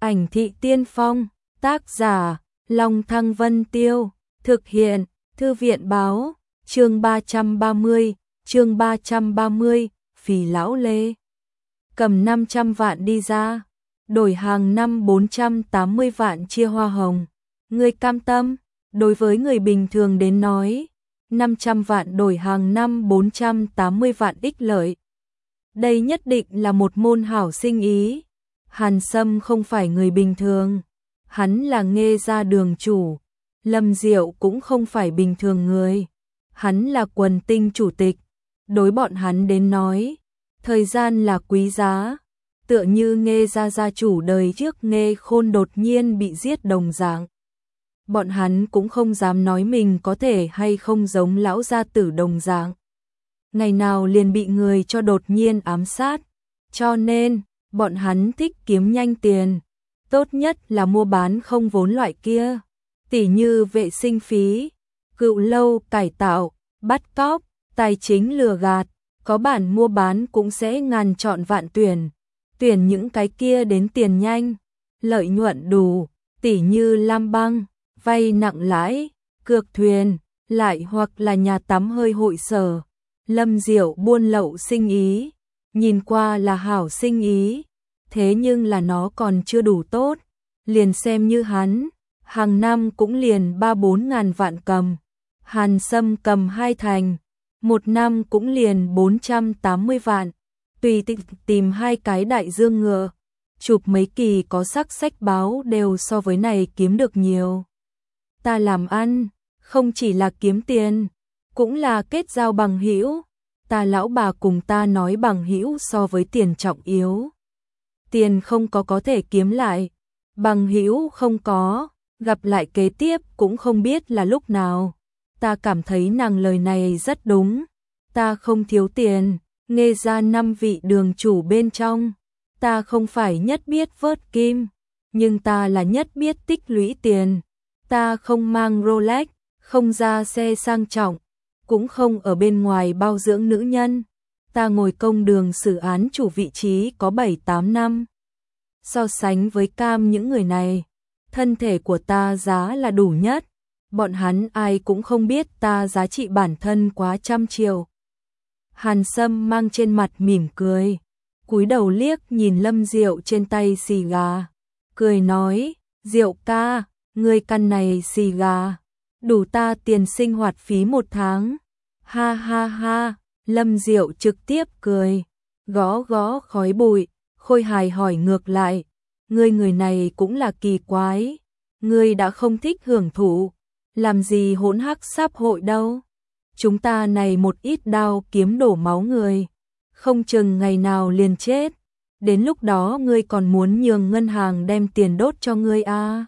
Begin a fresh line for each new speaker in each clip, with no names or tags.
Ảnh thị tiên phong, tác giả, Long Thăng Vân Tiêu, thực hiện, Thư viện báo, chương 330, Phì lão Lê. Cầm 500 vạn đi ra, đổi hàng năm 480 vạn chia hoa hồng. Ngươi cam tâm? Đối với người bình thường đến nói, 500 vạn đổi hàng năm 480 vạn ích lợi. Đây nhất định là một môn hảo sinh ý. Hàn Sâm không phải người bình thường, hắn là Nghê gia đường chủ. Lâm Diệu cũng không phải bình thường người, hắn là Quần Tinh chủ tịch. Đối bọn hắn đến nói, thời gian là quý giá, tựa như Nghê gia gia chủ đời trước Nghê Khôn đột nhiên bị giết đồng dạng. Bọn hắn cũng không dám nói mình có thể hay không giống lão gia tử đồng dạng. Ngày nào liền bị người cho đột nhiên ám sát, cho nên bọn hắn thích kiếm nhanh tiền, tốt nhất là mua bán không vốn loại kia, tỉ như vệ sinh phí, cựu lâu cải tạo, bắt cóc, tài chính lừa gạt, có bản mua bán cũng sẽ ngàn chọn vạn tuyển những cái kia đến tiền nhanh, lợi nhuận đủ, tỉ như lam băng, vay nặng lãi, cược thuyền, lại hoặc là nhà tắm hơi hội sở. Lâm Diệu buôn lậu sinh ý, nhìn qua là hảo sinh ý, thế nhưng là nó còn chưa đủ tốt, liền xem như hắn, hàng năm cũng liền 3-4 ngàn vạn cầm, Hàn Sâm cầm 2 thành, một năm cũng liền 480 vạn, tùy tìm 2 cái đại dương ngựa, chụp mấy kỳ có sắc sách báo đều so với này kiếm được nhiều. Ta làm ăn, không chỉ là kiếm tiền, cũng là kết giao bằng hữu. Ta lão bà cùng ta nói bằng hữu so với tiền trọng yếu. Tiền không có thể kiếm lại, bằng hữu không có, gặp lại kế tiếp cũng không biết là lúc nào. Ta cảm thấy nàng lời này rất đúng. Ta không thiếu tiền, Nghê gia 5 vị đường chủ bên trong, ta không phải nhất biết vớt kim, nhưng ta là nhất biết tích lũy tiền. Ta không mang Rolex, không ra xe sang trọng, cũng không ở bên ngoài bao dưỡng nữ nhân. Ta ngồi công đường xử án chủ vị trí có 7-8 năm. So sánh với cam những người này, thân thể của ta giá là đủ nhất. Bọn hắn ai cũng không biết ta giá trị bản thân quá trăm triệu. Hàn Sâm mang trên mặt mỉm cười, cúi đầu liếc nhìn Lâm Diệu trên tay xì gà, cười nói, Diệu ca, ngươi căn này xì gà, đủ ta tiền sinh hoạt phí 1 tháng. Ha ha ha, Lâm Diệu trực tiếp cười, gõ gõ khói bụi, khôi hài hỏi ngược lại, ngươi người này cũng là kỳ quái, ngươi đã không thích hưởng thụ, làm gì hỗn hắc sáp hội đâu. Chúng ta này một ít đao kiếm đổ máu người, không chừng ngày nào liền chết, đến lúc đó ngươi còn muốn nhường ngân hàng đem tiền đốt cho ngươi à.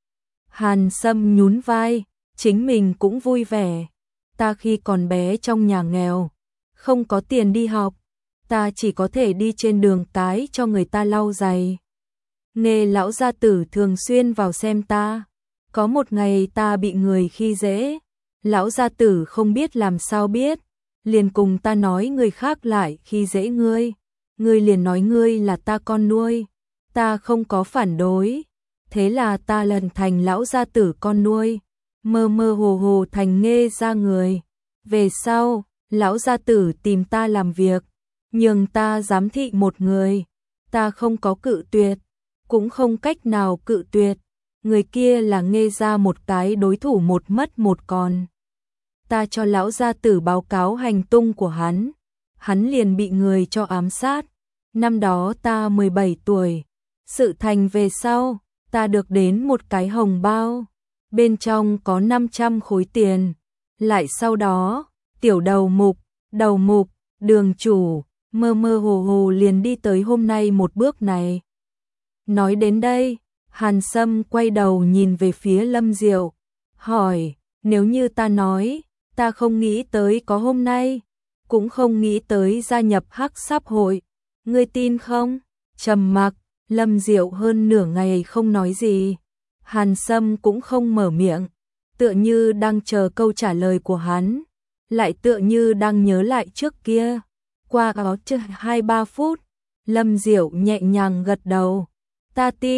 Hàn Sâm nhún vai, chính mình cũng vui vẻ. Ta khi còn bé trong nhà nghèo, không có tiền đi học, ta chỉ có thể đi trên đường cái cho người ta lau giày. Nghê lão gia tử thường xuyên vào xem ta, có một ngày ta bị người khi dễ, lão gia tử không biết làm sao biết, liền cùng ta nói người khác lại khi dễ ngươi, ngươi liền nói ngươi là ta con nuôi, ta không có phản đối, thế là ta lần thành lão gia tử con nuôi. Mơ mơ hồ hồ thành Nghê gia người. Về sau, lão gia tử tìm ta làm việc, nhường ta giám thị một người, ta không có cự tuyệt, cũng không cách nào cự tuyệt. Người kia là Nghê gia một cái đối thủ một mất một còn. Ta cho lão gia tử báo cáo hành tung của hắn liền bị người cho ám sát. Năm đó ta 17 tuổi, sự thành về sau, ta được đến một cái hồng bao. Bên trong có 500 khối tiền, lại sau đó, tiểu đầu mục, đường chủ, mơ mơ hồ hồ liền đi tới hôm nay một bước này. Nói đến đây, Hàn Sâm quay đầu nhìn về phía Lâm Diệu, hỏi, nếu như ta nói, ta không nghĩ tới có hôm nay, cũng không nghĩ tới gia nhập hắc sáp hội, ngươi tin không? Trầm mặc, Lâm Diệu hơn nửa ngày không nói gì. Hàn Sâm cũng không mở miệng, tựa như đang chờ câu trả lời của hắn, lại tựa như đang nhớ lại trước kia. Qua có 2-3 phút, Lâm Diệu nhẹ nhàng gật đầu. Ta tin,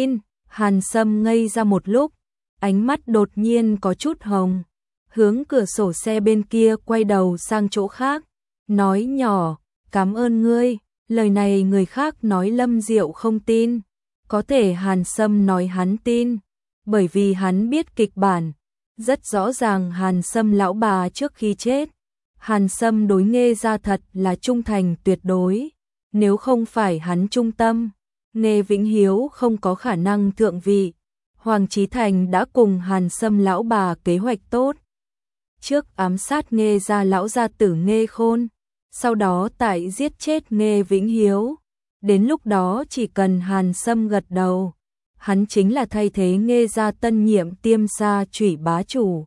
Hàn Sâm ngây ra một lúc, ánh mắt đột nhiên có chút hồng, hướng cửa sổ xe bên kia quay đầu sang chỗ khác, nói nhỏ, cảm ơn ngươi. Lời này người khác nói Lâm Diệu không tin, có thể Hàn Sâm nói hắn tin, bởi vì hắn biết kịch bản. Rất rõ ràng Hàn Sâm lão bà trước khi chết, Hàn Sâm đối Nghê gia thật là trung thành tuyệt đối, nếu không phải hắn trung tâm, Nghê Vĩnh Hiếu không có khả năng thượng vị. Hoàng Chí Thành đã cùng Hàn Sâm lão bà kế hoạch tốt, trước ám sát Nghê gia lão gia tử Nghê Khôn, sau đó tại giết chết Nghê Vĩnh Hiếu. Đến lúc đó chỉ cần Hàn Sâm gật đầu, hắn chính là thay thế Nghê gia tân nhiệm Tiêm Sa Chủy bá chủ.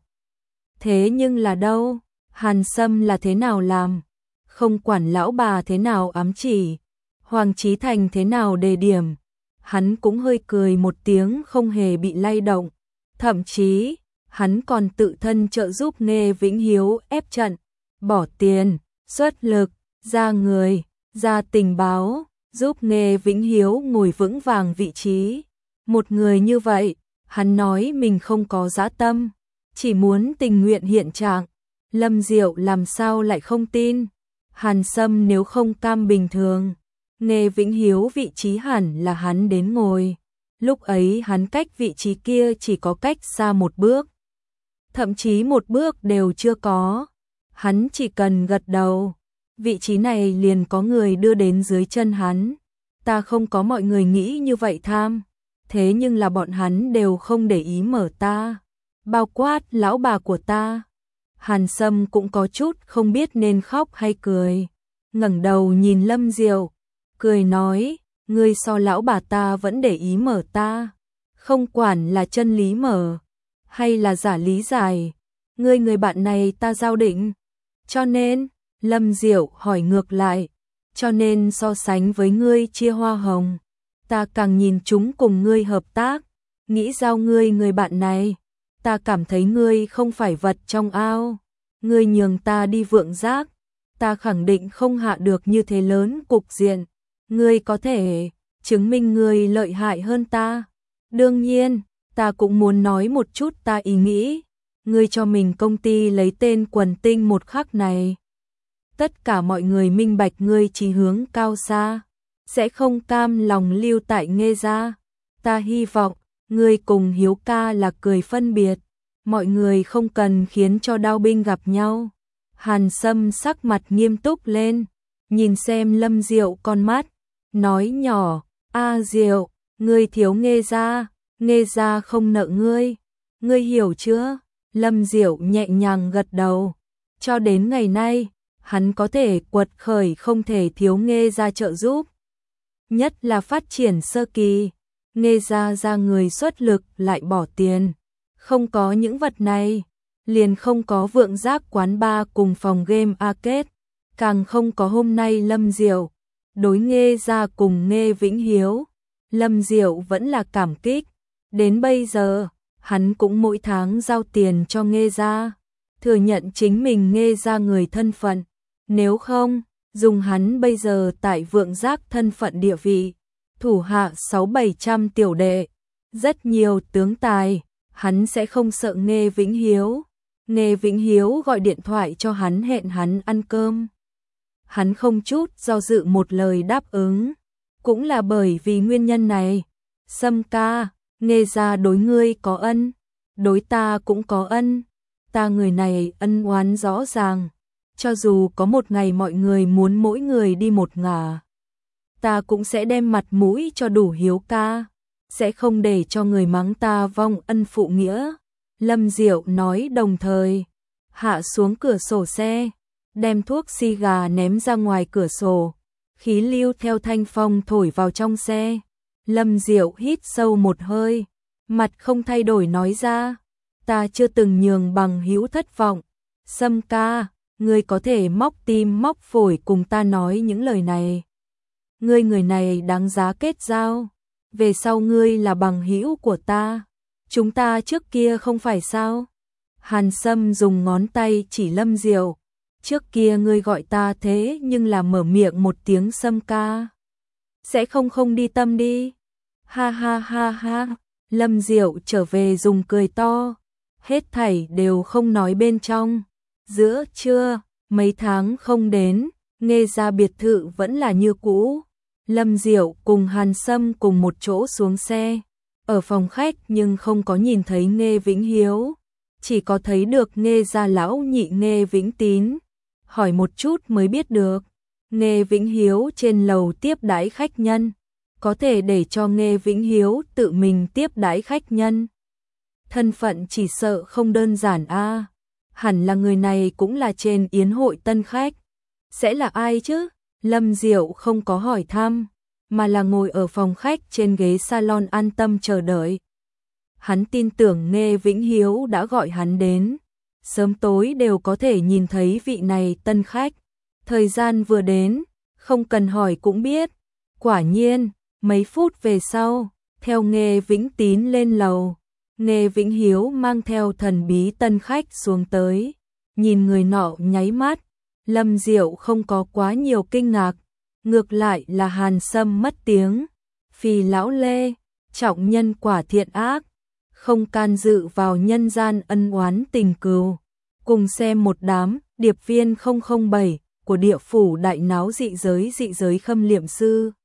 Thế nhưng là đâu, Hàn Sâm là thế nào làm? Không quản lão bà thế nào ám chỉ, Hoàng Chí Thành thế nào đề điểm, hắn cũng hơi cười một tiếng không hề bị lay động. Thậm chí, hắn còn tự thân trợ giúp Nghê Vĩnh Hiếu ép trận, bỏ tiền, xuất lực, ra người, ra tình báo, giúp Nghê Vĩnh Hiếu ngồi vững vàng vị trí. Một người như vậy, hắn nói mình không có dã tâm, chỉ muốn tình nguyện hiện trạng. Lâm Diệu làm sao lại không tin? Hàn Sâm nếu không cam bình thường, Nghê Vĩnh Hiếu vị trí hẳn là hắn đến ngồi. Lúc ấy hắn cách vị trí kia chỉ có cách xa một bước, thậm chí một bước đều chưa có. Hắn chỉ cần gật đầu, vị trí này liền có người đưa đến dưới chân hắn. Ta không có mọi người nghĩ như vậy tham, thế nhưng là bọn hắn đều không để ý mở ta, bao quát lão bà của ta. Hàn Sâm cũng có chút không biết nên khóc hay cười, ngẩng đầu nhìn Lâm Diệu, cười nói, ngươi so lão bà ta vẫn để ý mở ta, không quản là chân lý mở, hay là giả lý giải, ngươi người bạn này ta giao định. Cho nên, Lâm Diệu hỏi ngược lại, cho nên so sánh với ngươi chia hoa hồng, ta càng nhìn chúng cùng ngươi hợp tác, nghĩ giao ngươi người bạn này, ta cảm thấy ngươi không phải vật trong ao, ngươi nhường ta đi Vượng Giác, ta khẳng định không hạ được như thế lớn cục diện, ngươi có thể chứng minh ngươi lợi hại hơn ta. Đương nhiên, ta cũng muốn nói một chút ta ý nghĩ, ngươi cho mình công ty lấy tên Quần Tinh một khắc này, tất cả mọi người minh bạch ngươi chí hướng cao xa, sẽ không cam lòng lưu tại Nghê gia. Ta hy vọng ngươi cùng Hiếu ca là cười phân biệt, mọi người không cần khiến cho đao binh gặp nhau. Hàn Sâm sắc mặt nghiêm túc lên, nhìn xem Lâm Diệu con mắt, nói nhỏ, A Diệu, ngươi thiếu Nghê gia không nợ ngươi, ngươi hiểu chưa? Lâm Diệu nhẹ nhàng gật đầu, cho đến ngày nay, hắn có thể quật khởi không thể thiếu Nghê gia trợ giúp. Nhất là phát triển sơ kỳ, Nghê gia ra người xuất lực lại bỏ tiền, không có những vật này, liền không có Vượng Giác quán bar cùng phòng game arcade, càng không có hôm nay Lâm Diệu. Đối Nghê gia cùng Nghê Vĩnh Hiếu, Lâm Diệu vẫn là cảm kích, đến bây giờ, hắn cũng mỗi tháng giao tiền cho Nghê gia, thừa nhận chính mình Nghê gia người thân phận, nếu không, dùng hắn bây giờ tại Vượng Giác thân phận địa vị, thủ hạ 600-700 tiểu đệ, rất nhiều tướng tài, hắn sẽ không sợ Nghê Vĩnh Hiếu. Nghê Vĩnh Hiếu gọi điện thoại cho hắn hẹn hắn ăn cơm. Hắn không chút do dự một lời đáp ứng, cũng là bởi vì nguyên nhân này. Sâm ca, Nghê gia đối ngươi có ân, đối ta cũng có ân, ta người này ân oán rõ ràng, cho dù có một ngày mọi người muốn mỗi người đi một ngả, ta cũng sẽ đem mặt mũi cho đủ Hiếu ca, sẽ không để cho người mắng ta vong ân phụ nghĩa. Lâm Diệu nói đồng thời, hạ xuống cửa sổ xe, đem thuốc xì gà ném ra ngoài cửa sổ, khí lưu theo thanh phong thổi vào trong xe. Lâm Diệu hít sâu một hơi, mặt không thay đổi nói ra, ta chưa từng nhường bằng hữu thất vọng. Sâm ca, ngươi có thể móc tim móc phổi cùng ta nói những lời này. Ngươi người này đáng giá kết giao, về sau ngươi là bằng hữu của ta, chúng ta trước kia không phải sao? Hàn Sâm dùng ngón tay chỉ Lâm Diệu, trước kia ngươi gọi ta thế nhưng là mở miệng một tiếng Sâm ca, sẽ không đi tâm đi. Ha ha ha ha, Lâm Diệu trở về dùng cười to, hết thảy đều không nói bên trong. Giữa trưa, mấy tháng không đến, Nghê gia biệt thự vẫn là như cũ. Lâm Diệu cùng Hàn Sâm cùng một chỗ xuống xe, ở phòng khách nhưng không có nhìn thấy Nghê Vĩnh Hiếu, chỉ có thấy được Nghê gia lão nhị Nghê Vĩnh Tín. Hỏi một chút mới biết được, Nghê Vĩnh Hiếu trên lầu tiếp đãi khách nhân, có thể để cho Nghê Vĩnh Hiếu tự mình tiếp đãi khách nhân. Thân phận chỉ sợ không đơn giản a. Hẳn là người này cũng là trên yến hội tân khách. Sẽ là ai chứ? Lâm Diệu không có hỏi thăm, mà là ngồi ở phòng khách trên ghế salon an tâm chờ đợi. Hắn tin tưởng Nghê Vĩnh Hiếu đã gọi hắn đến, sớm tối đều có thể nhìn thấy vị này tân khách. Thời gian vừa đến, không cần hỏi cũng biết. Quả nhiên, mấy phút về sau, theo Nghê Vĩnh Tín lên lầu, Nghê Vĩnh Hiếu mang theo thần bí tân khách xuống tới. Nhìn người nọ nháy mắt, Lâm Diệu không có quá nhiều kinh ngạc, ngược lại là Hàn Sâm mất tiếng. Phì lão Lê, trọng nhân quả thiện ác, không can dự vào nhân gian ân oán tình cừu. Cùng xem một đám điệp viên 007 của địa phủ đại náo dị giới khâm liệm sư.